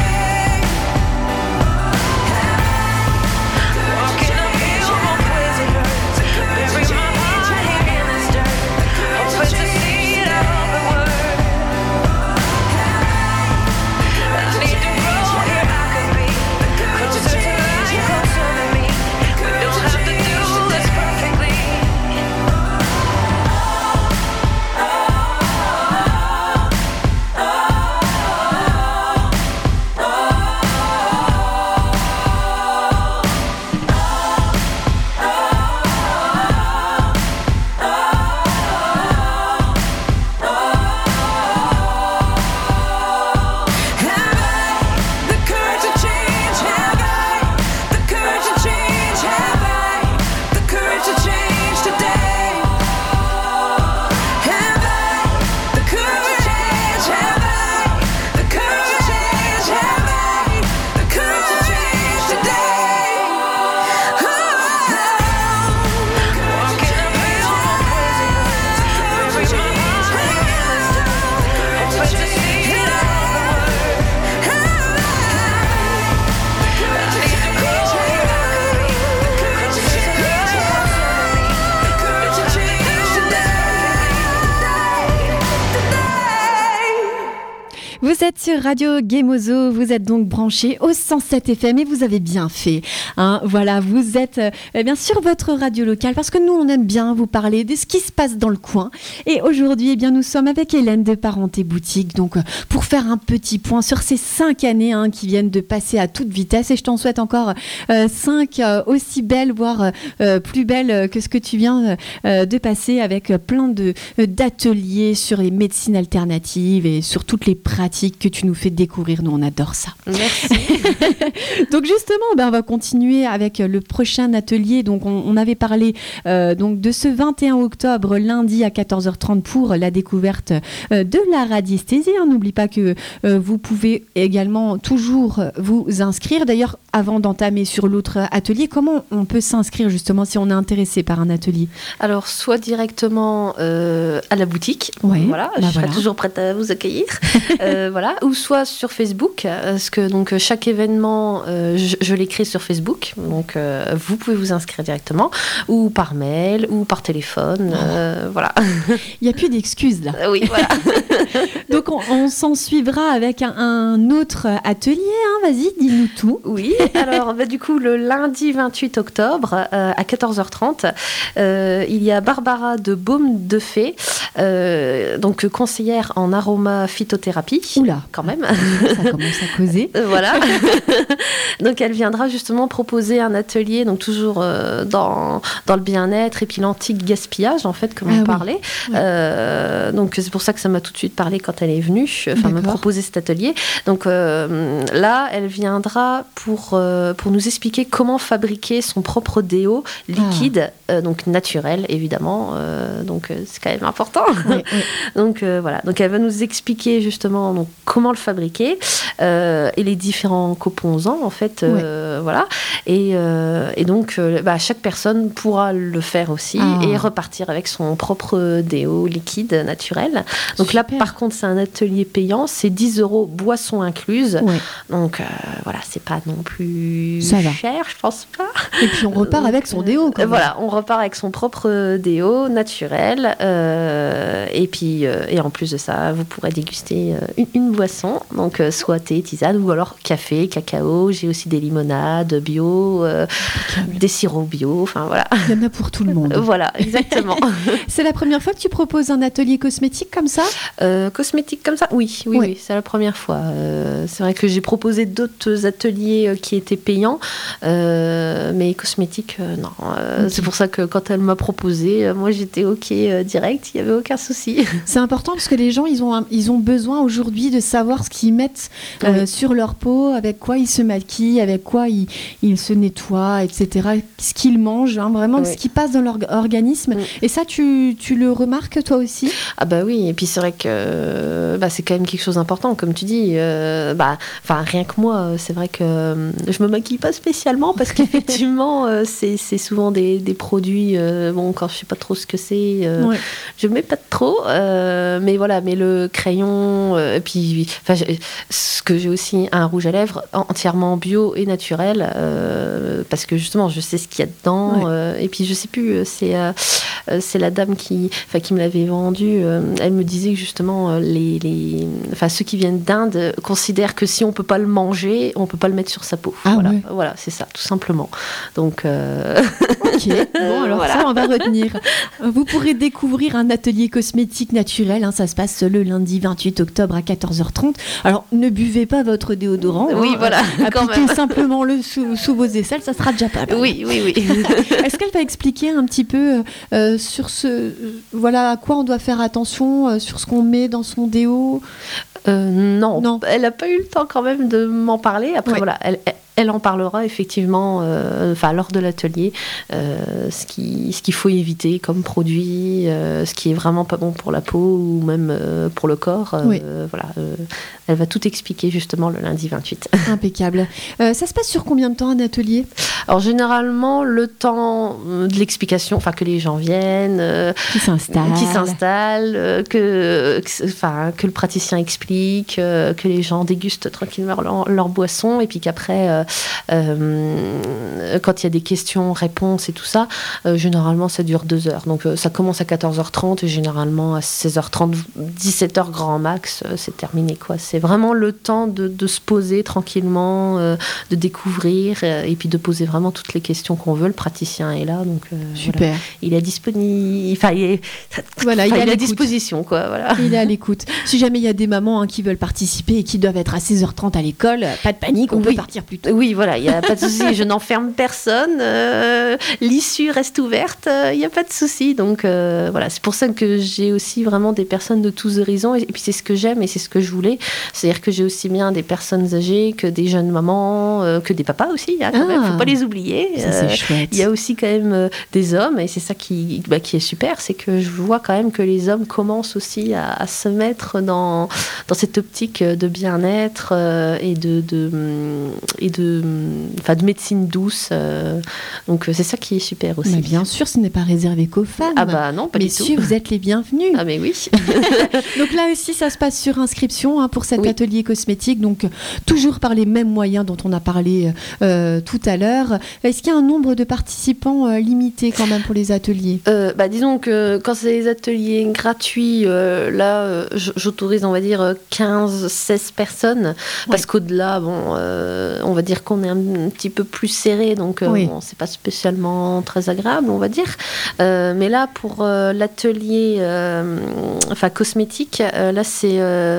Vous êtes sur Radio Gemozo, vous êtes donc branchés au 107 FM et vous avez bien fait. Voilà, vous êtes bien sur votre radio locale parce que nous, on aime bien vous parler de ce qui se passe dans le coin. Et aujourd'hui, eh bien, nous sommes avec Hélène de Parenté Boutique donc, pour faire un petit point sur ces 5 années qui viennent de passer à toute vitesse. Et je t'en souhaite encore 5 aussi belles, voire plus belles que ce que tu viens de passer avec plein d'ateliers sur les médecines alternatives et sur toutes les pratiques musique que tu nous fais découvrir. Nous, on adore ça. Merci. Donc justement, on va continuer avec le prochain atelier. Donc on avait parlé donc de ce 21 octobre, lundi à 14h30 pour la découverte de la radiesthésie. N'oublie pas que vous pouvez également toujours vous inscrire. D'ailleurs, avant d'entamer sur l'autre atelier, comment on peut s'inscrire justement si on est intéressé par un atelier? Alors, soit directement à la boutique, voilà, je serai toujours prête à vous accueillir, voilà, ou soit sur Facebook, parce que donc chaque événement, je l'écris sur Facebook, donc vous pouvez vous inscrire directement, ou par mail, ou par téléphone, voilà. Il n'y a plus d'excuses là. Oui, voilà. Donc on s'en suivra avec un autre atelier, vas-y, dis-nous tout. Oui, alors du coup le lundi 28 octobre à 14h30, il y a Barbara de Baume de Fée, donc conseillère en aromaphitothérapie. Oula, quand même. Ça commence à causer. Voilà. Donc elle viendra justement proposer un atelier, donc toujours dans le bien-être et puis l'anti-gaspillage en fait, comme on parlait. Oui. Donc c'est pour ça que ça m'a tout de suite parlé quand elle est venue, me proposer cet atelier. Donc là, elle viendra pour nous expliquer comment fabriquer son propre déo liquide, donc naturel évidemment. Donc c'est quand même important. Oui, oui. Donc voilà. Donc elle va nous expliquer justement donc comment le fabriquer et les différents composants en fait. Voilà. Et donc chaque personne pourra le faire aussi et repartir avec son propre déo liquide naturel. Donc super. Là par contre c'est un atelier payant, c'est 10 € boisson incluse. Oui. Donc voilà, c'est pas non plus cher, je pense pas. Et puis on repart avec son déo. Voilà, on repart avec son propre déo naturel. Et puis et en plus de ça, vous pourrez déguster une boisson, donc soit thé, tisane ou alors café, cacao. J'ai aussi des limonades bio, des sirops bio. Enfin voilà. Il y en a pour tout le monde. Voilà, exactement. C'est la première fois que tu proposes un atelier cosmétique comme ça? Cosmétique comme ça? Oui, c'est la première fois. C'est vrai que j'ai proposé d'autres ateliers qui étaient payants, mais cosmétiques, non. C'est pour ça que quand elle m'a proposé, moi j'étais OK direct, il n'y avait aucun souci. C'est important parce que les gens, ils ont besoin aujourd'hui de savoir ce qu'ils mettent sur leur peau, avec quoi ils se maquillent, avec quoi ils se nettoient, etc. Ce qu'ils mangent, vraiment ce qui passe dans leur organisme. Et ça, tu le remarques toi aussi? Ah bah oui, et puis c'est vrai que c'est quand même quelque chose d'important, comme tu dis. Rien que moi, c'est vrai que je me maquille pas spécialement parce qu'effectivement, c'est souvent des produits. Quand je sais pas trop ce que c'est, je mets pas trop. Mais voilà, mais le crayon, et puis ce que j'ai aussi un rouge à lèvres entièrement bio et naturel, parce que justement, je sais ce qu'il y a dedans. Et puis je sais plus, c'est la dame qui me l'avait vendu. Elle me disait que justement ceux qui viennent d'Inde considèrent que si on peut pas le manger, on peut pas le mettre sur sa peau. Voilà, c'est ça, tout simplement. Donc ok, bon alors voilà. Ça on va retenir. Vous pourrez découvrir un atelier cosmétique naturel, ça se passe le lundi 28 octobre à 14h30. Alors ne buvez pas votre déodorant. Oui, voilà. Appliquez simplement le sous vos aisselles, ça sera déjà pas mal. Oui. Est-ce qu'elle va expliquer un petit peu sur à quoi on doit faire attention, sur ce qu'on met dans son déo? Non, elle n'a pas eu le temps quand même de m'en parler. Après, voilà, elle en parlera effectivement lors de l'atelier, ce qu'il faut éviter comme produit, ce qui est vraiment pas bon pour la peau ou même pour le corps. Elle va tout expliquer justement le lundi 28. Impeccable. Ça se passe sur combien de temps un atelier? Alors généralement le temps de l'explication, que les gens viennent, qui s'installent, que le praticien explique, que les gens dégustent tranquillement leur boisson et puis qu'après quand il y a des questions, réponses et tout ça, généralement ça dure 2 heures. Donc ça commence à 14h30 et généralement à 16h30, 17h grand max, c'est terminé quoi. C'est vraiment le temps de se poser tranquillement, de découvrir et puis de poser vraiment vraiment toutes les questions qu'on veut. Le praticien est là, donc super. Voilà. Il est disponible. Enfin, il est à disposition, quoi. Voilà. Il est à l'écoute. Si jamais il y a des mamans qui veulent participer et qui doivent être à 16h30 à l'école, pas de panique, on peut partir plus tôt. Oui, voilà, il y a pas de souci. Je n'enferme personne. L'issue reste ouverte. Il n'y a pas de souci. Donc voilà, c'est pour ça que j'ai aussi vraiment des personnes de tous horizons. Et puis c'est ce que j'aime et c'est ce que je voulais. C'est-à-dire que j'ai aussi bien des personnes âgées que des jeunes mamans, que des papas aussi. Il ne faut pas les oublier. Ça, c'est chouette. Il y a aussi quand même des hommes, et c'est ça qui est super, c'est que je vois quand même que les hommes commencent aussi à se mettre dans cette optique de bien-être et de médecine douce. Donc c'est ça qui est super aussi. Mais bien sûr, ce n'est pas réservé qu'aux femmes. Ah bah non, pas du tout. Messieurs, vous êtes les bienvenus. Ah mais oui. Donc là aussi, ça se passe sur inscription pour cet atelier cosmétique. Donc toujours par les mêmes moyens dont on a parlé tout à l'heure. Est-ce qu'il y a un nombre de participants limité quand même pour les ateliers? Disons que quand c'est des ateliers gratuits, j'autorise, on va dire, 15-16 personnes. Parce qu'au-delà, on va dire qu'on est un petit peu plus serré. Donc, c'est pas spécialement très agréable, on va dire. Mais là, pour l'atelier cosmétique, là, c'est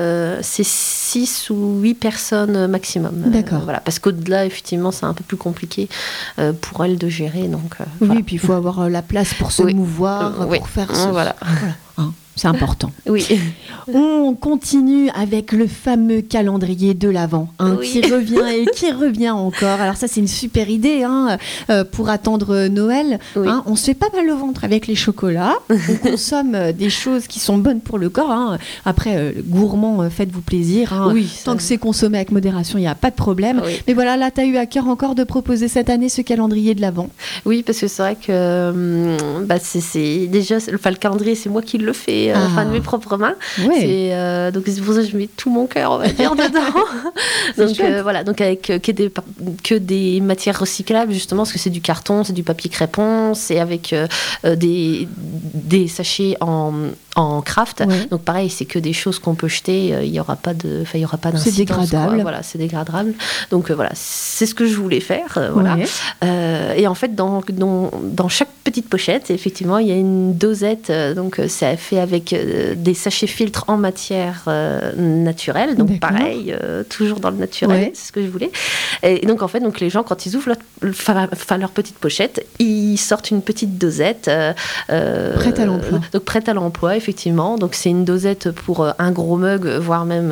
6 ou 8 personnes maximum. D'accord. Voilà, parce qu'au-delà, effectivement, c'est un peu plus compliqué pour elles de gérer. Donc, oui, puis il faut avoir la place pour se mouvoir, pour faire ce... Voilà. C'est important. Oui. On continue avec le fameux calendrier de l'Avent qui revient et qui revient encore. Alors ça, c'est une super idée pour attendre Noël. Oui. On se fait pas mal le ventre avec les chocolats. On consomme des choses qui sont bonnes pour le corps. Après, gourmand, faites-vous plaisir. Tant que c'est consommé avec modération, il n'y a pas de problème. Oui. Mais voilà, là, tu as eu à cœur encore de proposer cette année ce calendrier de l'Avent. Oui, parce que c'est vrai que c'est déjà, le calendrier, c'est moi qui le fais. De mes propres mains. Ouais. Donc c'est pour ça que je mets tout mon cœur, on va dire, dedans. Donc voilà, donc avec que des matières recyclables, justement, parce que c'est du carton, c'est du papier crépon, c'est avec des sachets en craft. Ouais. Donc pareil, c'est que des choses qu'on peut jeter, il y aura pas d'incidence. C'est dégradable. Voilà, c'est dégradable. Donc voilà, c'est ce que je voulais faire. Voilà. Ouais. Et en fait, dans chaque petite pochette, effectivement, il y a une dosette. Donc c'est fait avec des sachets filtres en matière naturelle. Donc pareil, toujours dans le naturel, c'est ce que je voulais. Et donc en fait, les gens, quand ils ouvrent leur petite pochette, ils sortent une petite dosette. Prête à l'emploi. Donc prête à l'emploi, effectivement. Donc c'est une dosette pour un gros mug, voire même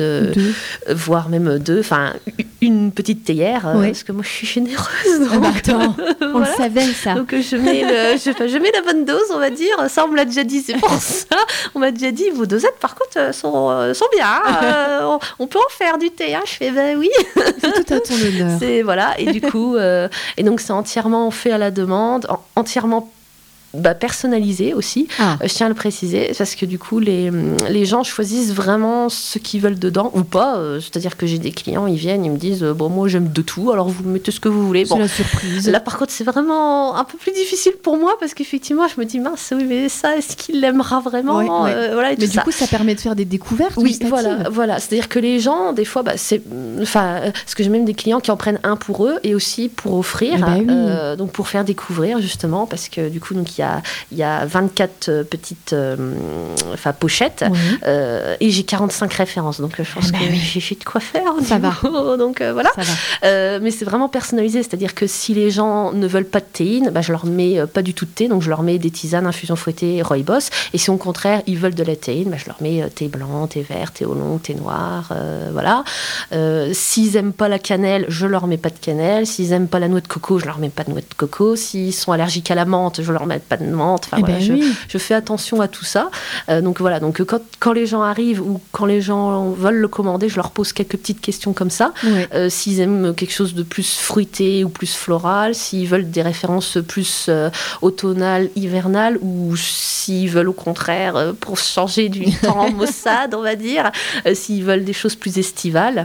deux. Enfin, une petite théière, parce que moi je suis généreuse. Attends, on le savait ça. Donc je mets la bonne dose, on va dire. Ça, on me l'a déjà dit, c'est pour ça. On m'a déjà dit, vos dosettes, par contre, sont bien. On peut en faire du thé. Je fais, oui. C'est tout à ton honneur. Voilà. Et du coup, et donc c'est entièrement fait à la demande, entièrement personnalisé aussi, je tiens à le préciser, parce que du coup les gens choisissent vraiment ce qu'ils veulent dedans ou pas, c'est-à-dire que j'ai des clients, ils viennent, ils me disent moi j'aime de tout, alors vous mettez ce que vous voulez. C'est la surprise. Là par contre c'est vraiment un peu plus difficile pour moi, parce qu'effectivement je me dis mince, oui mais ça, est-ce qu'il l'aimera vraiment? Voilà, et mais du coup ça permet de faire des découvertes. Oui, voilà, c'est-à-dire que les gens des fois parce que j'ai même des clients qui en prennent un pour eux et aussi pour offrir, donc pour faire découvrir justement, parce que du coup donc il y a 24 petites pochettes, et j'ai 45 références, donc je pense que j'ai de quoi faire. Ça va. Donc voilà. Ça va. Mais c'est vraiment personnalisé, c'est-à-dire que si les gens ne veulent pas de théine, je leur mets pas du tout de thé, donc je leur mets des tisanes, infusion fouettée, rooibos, et si au contraire ils veulent de la théine, je leur mets thé blanc, thé vert, thé oolong, thé noir, voilà. S'ils aiment pas la cannelle, je leur mets pas de cannelle. S'ils aiment pas la noix de coco, je leur mets pas de noix de coco. S'ils sont allergiques à la menthe, je leur mets pas de menthe. Enfin, je fais attention à tout ça. Donc voilà, donc quand les gens arrivent ou quand les gens veulent le commander, je leur pose quelques petites questions comme ça. S'ils aiment quelque chose de plus fruité ou plus floral, s'ils veulent des références plus automnales, hivernales, ou s'ils veulent au contraire, pour changer du temps maussade, on va dire, s'ils veulent des choses plus estivales.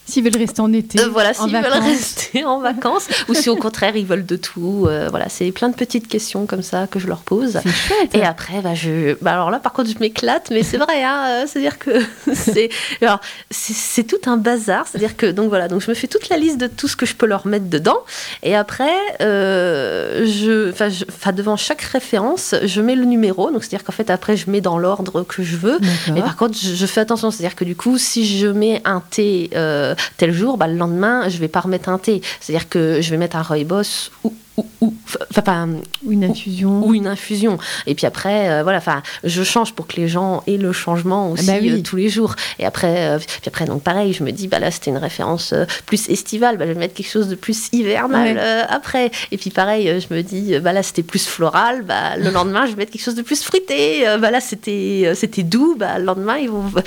S'ils veulent rester en été, s'ils veulent rester en vacances, ou si au contraire ils veulent de tout. C'est plein de petites questions comme ça que je leur pose. C'est chouette. Et après, alors là, par contre, je m'éclate, mais c'est vrai, c'est-à-dire que c'est tout un bazar. C'est-à-dire que donc je me fais toute la liste de tout ce que je peux leur mettre dedans, et après, devant chaque référence, je mets le numéro. Donc c'est-à-dire qu'en fait, après, je mets dans l'ordre que je veux. Mais par contre, je fais attention. C'est-à-dire que du coup, si je mets un thé tel jour, le lendemain, je vais pas remettre un thé. C'est-à-dire que je vais mettre un rooibos ou une infusion. Ou une infusion. Et puis après, je change pour que les gens aient le changement aussi tous les jours. Et après, donc pareil, je me dis, là, c'était une référence plus estivale, je vais mettre quelque chose de plus hivernal après. Et puis pareil, je me dis, là, c'était plus floral, le lendemain, je vais mettre quelque chose de plus fruité. Là, c'était doux, le lendemain,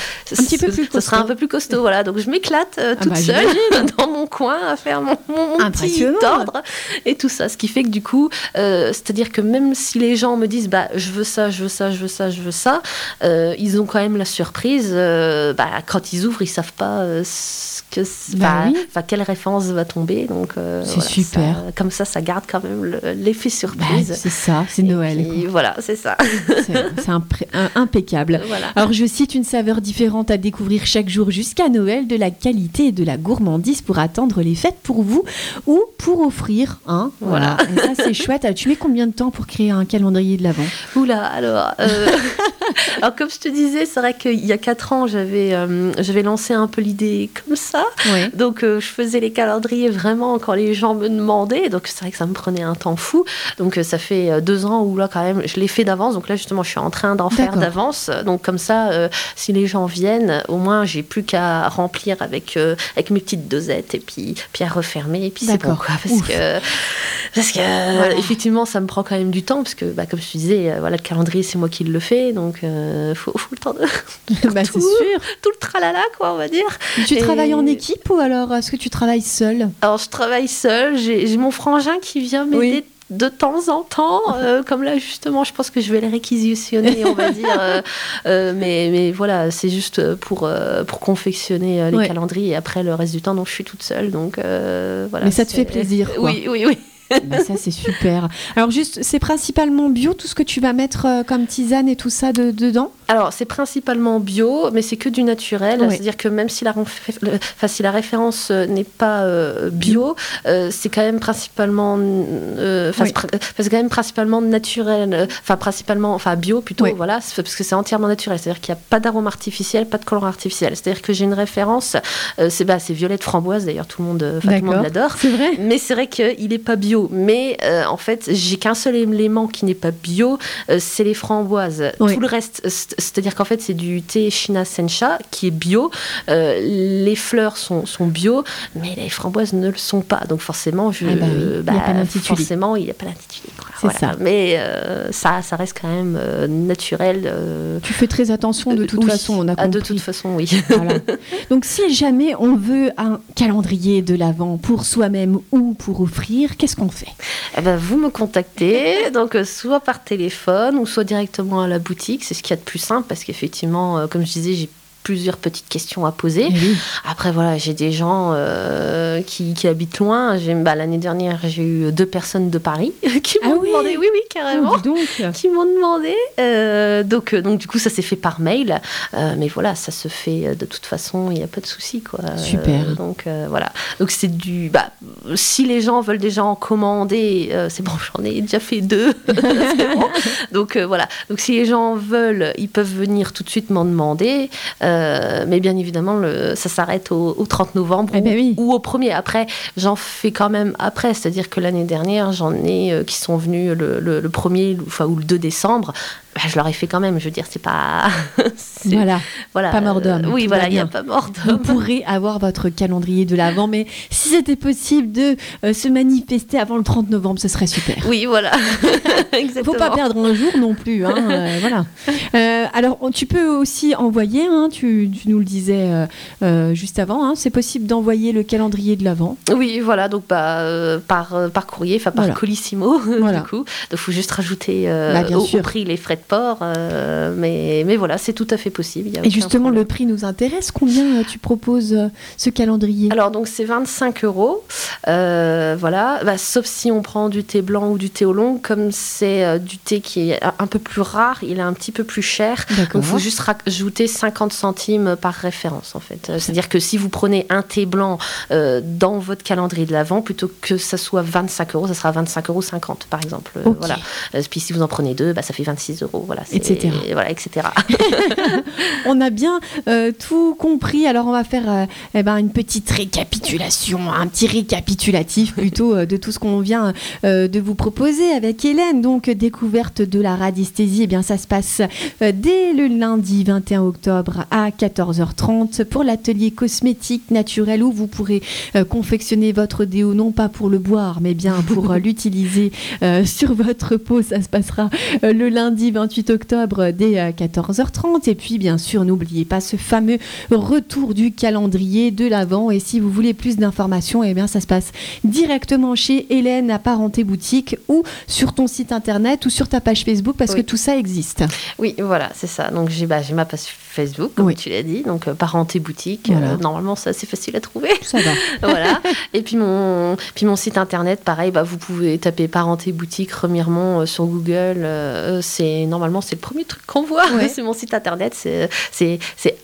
ça sera un peu plus costaud. Voilà. Donc je m'éclate toute seule dans mon coin à faire mon petit ordre et tout ça. Ce qui fait que du coup, c'est-à-dire que même si les gens me disent je veux ça, ils ont quand même la surprise. Quand ils ouvrent, ils savent pas quelle référence va tomber. Donc c'est super. Comme ça garde quand même l'effet surprise. C'est ça, c'est Noël. Et voilà, c'est ça. C'est impeccable. Voilà. Alors je cite une saveur différente à découvrir chaque jour jusqu'à Noël, de la qualité et de la gourmandise pour attendre les fêtes pour vous ou pour offrir. Voilà. Et ça c'est chouette. Tu mets combien de temps pour créer un calendrier de l'Avent ? Oula, alors comme je te disais, c'est vrai qu'il y a 4 ans, j'avais lancé un peu l'idée comme ça. Ouais. Donc je faisais les calendriers vraiment quand les gens me demandaient. Donc c'est vrai que ça me prenait un temps fou. Donc ça fait 2 ans où là quand même, je l'ai fait d'avance. Donc là justement, je suis en train d'en faire d'avance. Donc comme ça, si les gens viennent, au moins j'ai plus qu'à remplir avec mes petites dosettes et puis à refermer. Et puis c'est bon quoi. Parce que effectivement, ça me prend quand même du temps parce que, comme je te disais, le calendrier, c'est moi qui le fais, donc faut le temps de c'est sûr. Tout le tralala, quoi, on va dire. Tu travailles en équipe ou alors est-ce que tu travailles seule ? Alors, je travaille seule. J'ai mon frangin qui vient m'aider de temps en temps, comme là justement, je pense que je vais les réquisitionner, on va dire. Mais voilà, c'est juste pour confectionner les calendriers. Et après, le reste du temps, donc je suis toute seule, donc voilà. Mais ça te fait plaisir, quoi. Oui. Ça c'est super. Alors juste, c'est principalement bio tout ce que tu vas mettre comme tisane et tout ça dedans ? Alors c'est principalement bio, mais c'est que du naturel. C'est-à-dire que même si la référence n'est pas bio, c'est quand même principalement, c'est quand même principalement naturel. Principalement bio plutôt. Voilà, parce que c'est entièrement naturel. C'est-à-dire qu'il n'y a pas d'arôme artificiel, pas de colorant artificiel. C'est-à-dire que j'ai une référence, c'est violette framboise. D'ailleurs tout le monde l'adore. C'est vrai. Mais c'est vrai qu'il n'est pas bio. Mais en fait, j'ai qu'un seul élément qui n'est pas bio, c'est les framboises. Tout le reste, c'est-à-dire qu'en fait, c'est du thé China Sencha qui est bio. Les fleurs sont bio, mais les framboises ne le sont pas. Donc forcément, il n'y a pas l'intitulé. Forcément, il n'y a pas l'intitulé. C'est ça. Mais ça reste quand même naturel. Tu fais très attention de toute façon, on a compris. De toute façon, oui. Voilà. Donc si jamais on veut un calendrier de l'Avent pour soi-même ou pour offrir, qu'est-ce qu'on fait ? Vous me contactez, donc soit par téléphone ou soit directement à la boutique. C'est ce qu'il y a de plus simple parce qu'effectivement, comme je disais, j'ai plusieurs petites questions à poser. Oui. Après, voilà, j'ai des gens qui habitent loin. L'année dernière, j'ai eu 2 personnes de Paris qui m'ont demandé, oui, carrément, qui m'ont demandé. Donc, du coup, ça s'est fait par mail. Mais voilà, ça se fait de toute façon, il n'y a pas de souci, quoi. Super. Donc, voilà. Donc, c'est du... si les gens veulent déjà en commander, c'est bon, j'en ai déjà fait 2. C'est bon. Donc, voilà. Donc, si les gens veulent, ils peuvent venir tout de suite m'en demander. Mais bien évidemment, ça s'arrête au 30 novembre ou au 1er. Après, j'en fais quand même après. C'est-à-dire que l'année dernière, j'en ai qui sont venus le 1er ou le 2 décembre. Je leur ai fait quand même. Je veux dire, c'est pas... Voilà. Pas mort d'homme. Oui, voilà, il n'y a pas mort d'homme. Vous pourrez avoir votre calendrier de l'Avent, mais si c'était possible de se manifester avant le 30 novembre, ce serait super. Oui, voilà. Exactement. Il ne faut pas perdre un jour non plus. Voilà. Alors, tu peux aussi envoyer, tu nous le disais juste avant, c'est possible d'envoyer le calendrier de l'Avent. Oui, voilà, donc par courrier, enfin par Colissimo, du coup. Donc, il faut juste rajouter au prix les frais de port. Mais voilà, c'est tout à fait possible. Et justement, le prix nous intéresse. Combien tu proposes ce calendrier ? Alors, donc, c'est 25 €. Voilà, sauf si on prend du thé blanc ou du thé oolong, comme c'est du thé qui est un peu plus rare, il est un petit peu plus cher. Donc, il faut juste rajouter 50 centimes par référence, en fait. C'est-à-dire que si vous prenez un thé blanc dans votre calendrier de l'Avent, plutôt que ça soit 25 €, ça sera 25,50 € par exemple. Voilà. Puis si vous en prenez 2, ça fait 26 €. Voilà, etc. Voilà, etc. On a bien tout compris. Alors on va faire une petite récapitulation, un petit récapitulatif plutôt de tout ce qu'on vient de vous proposer avec Hélène. Donc découverte de la radiesthésie, ça se passe dès le lundi 21 octobre à 14h30 pour l'atelier cosmétique naturel où vous pourrez confectionner votre déo, non pas pour le boire, mais bien pour l'utiliser sur votre peau. Ça se passera le lundi 28 octobre dès 14h30. Et puis, bien sûr, n'oubliez pas ce fameux retour du calendrier de l'Avent. Et si vous voulez plus d'informations, ça se passe directement chez Hélène à Parenté Boutique ou sur ton site internet ou sur ta page Facebook parce que tout ça existe. Oui, voilà, c'est ça. Donc, j'ai ma page Facebook, comme tu l'as dit, donc Parenté Boutique. Voilà. Normalement, c'est assez facile à trouver. Ça va. Voilà. Et puis mon site internet, pareil, vous pouvez taper Parenté Boutique Remiremont sur Google. Normalement, c'est le premier truc qu'on voit. C'est mon site internet. C'est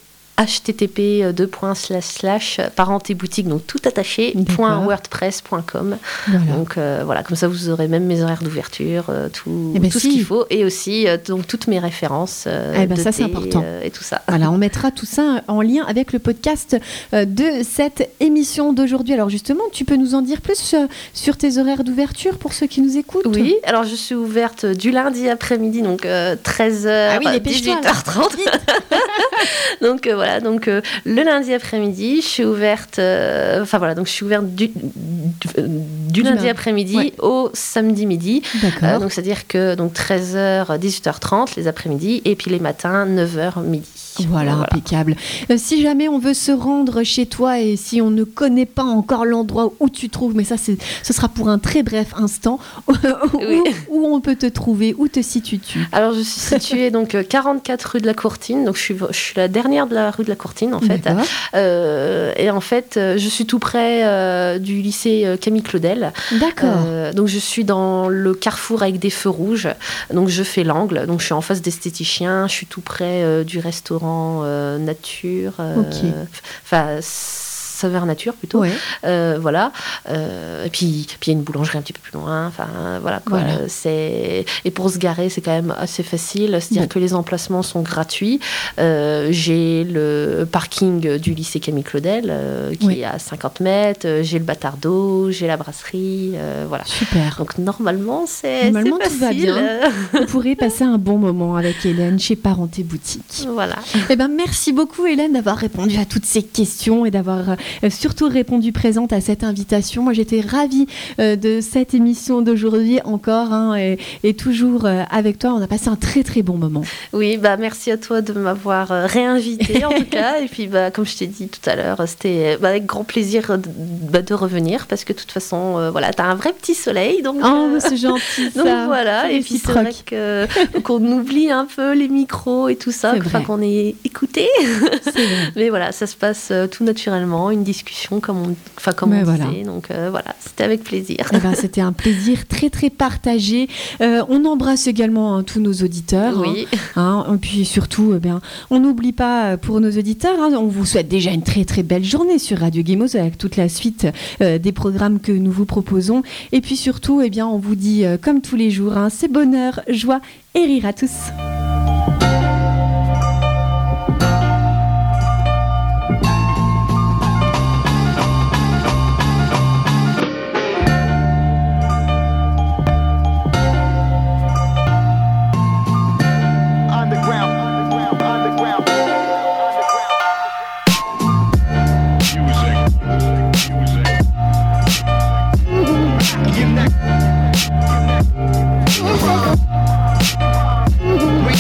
http://parentéboutique, donc tout attaché, .wordpress.com. Voilà. Donc voilà, comme ça vous aurez même mes horaires d'ouverture, tout ce qu'il faut, et aussi donc toutes mes références de ça thé, c'est important. Et tout ça. Voilà, on mettra tout ça en lien avec le podcast de cette émission d'aujourd'hui. Alors justement, tu peux nous en dire plus sur tes horaires d'ouverture pour ceux qui nous écoutent ? Oui, alors je suis ouverte du lundi après-midi, donc 13h, 18h30. Donc voilà, donc le lundi après-midi, je suis ouverte. Donc je suis ouverte du lundi après-midi au samedi midi. D'accord. Donc c'est-à-dire que 13h, 18h30 les après-midi, et puis les matins 9h midi. Voilà, impeccable. Si jamais on veut se rendre chez toi et si on ne connaît pas encore l'endroit où tu trouves, mais ça ce sera pour un très bref instant, où on peut te trouver, où te situes-tu ? Alors je suis située donc 44 rue de la Courtine, donc je suis la dernière de la rue de la Courtine en fait. Et en fait je suis tout près du lycée Camille Claudel. D'accord. Donc je suis dans le carrefour avec des feux rouges, donc je fais l'angle, donc je suis en face d'esthéticien, je suis tout près du restaurant nature, saveur nature plutôt. Voilà. Et puis il y a une boulangerie un petit peu plus loin. Voilà. Et pour se garer, c'est quand même assez facile. C'est-à-dire que les emplacements sont gratuits. J'ai le parking du lycée Camille Claudel qui est à 50 mètres. J'ai le bâtard d'eau, j'ai la brasserie. Voilà. Super. Donc normalement, c'est facile. Tout va bien. Vous pourrez passer un bon moment avec Hélène chez Parenté Boutique. Voilà. Merci beaucoup Hélène d'avoir répondu à toutes ces questions et d'avoir surtout répondu présente à cette invitation. Moi, j'étais ravie de cette émission d'aujourd'hui encore et toujours avec toi. On a passé un très, très bon moment. Oui, merci à toi de m'avoir réinvitée en tout cas. Et puis, comme je t'ai dit tout à l'heure, c'était avec grand plaisir de revenir parce que de toute façon, tu as un vrai petit soleil. Donc, c'est gentil ça. Donc voilà, et puis c'est vrai qu'on oublie un peu les micros et tout ça, qu'on est écouté. Mais voilà, ça se passe tout naturellement, une discussion comme on disait. Donc voilà, c'était avec plaisir. C'était un plaisir très très partagé. On embrasse également tous nos auditeurs. Oui. Et puis surtout, on n'oublie pas pour nos auditeurs. On vous souhaite déjà une très très belle journée sur Radio Gemos avec toute la suite des programmes que nous vous proposons. Et puis surtout, on vous dit comme tous les jours, c'est bonheur, joie et rire à tous. We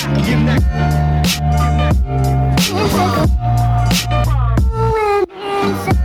You're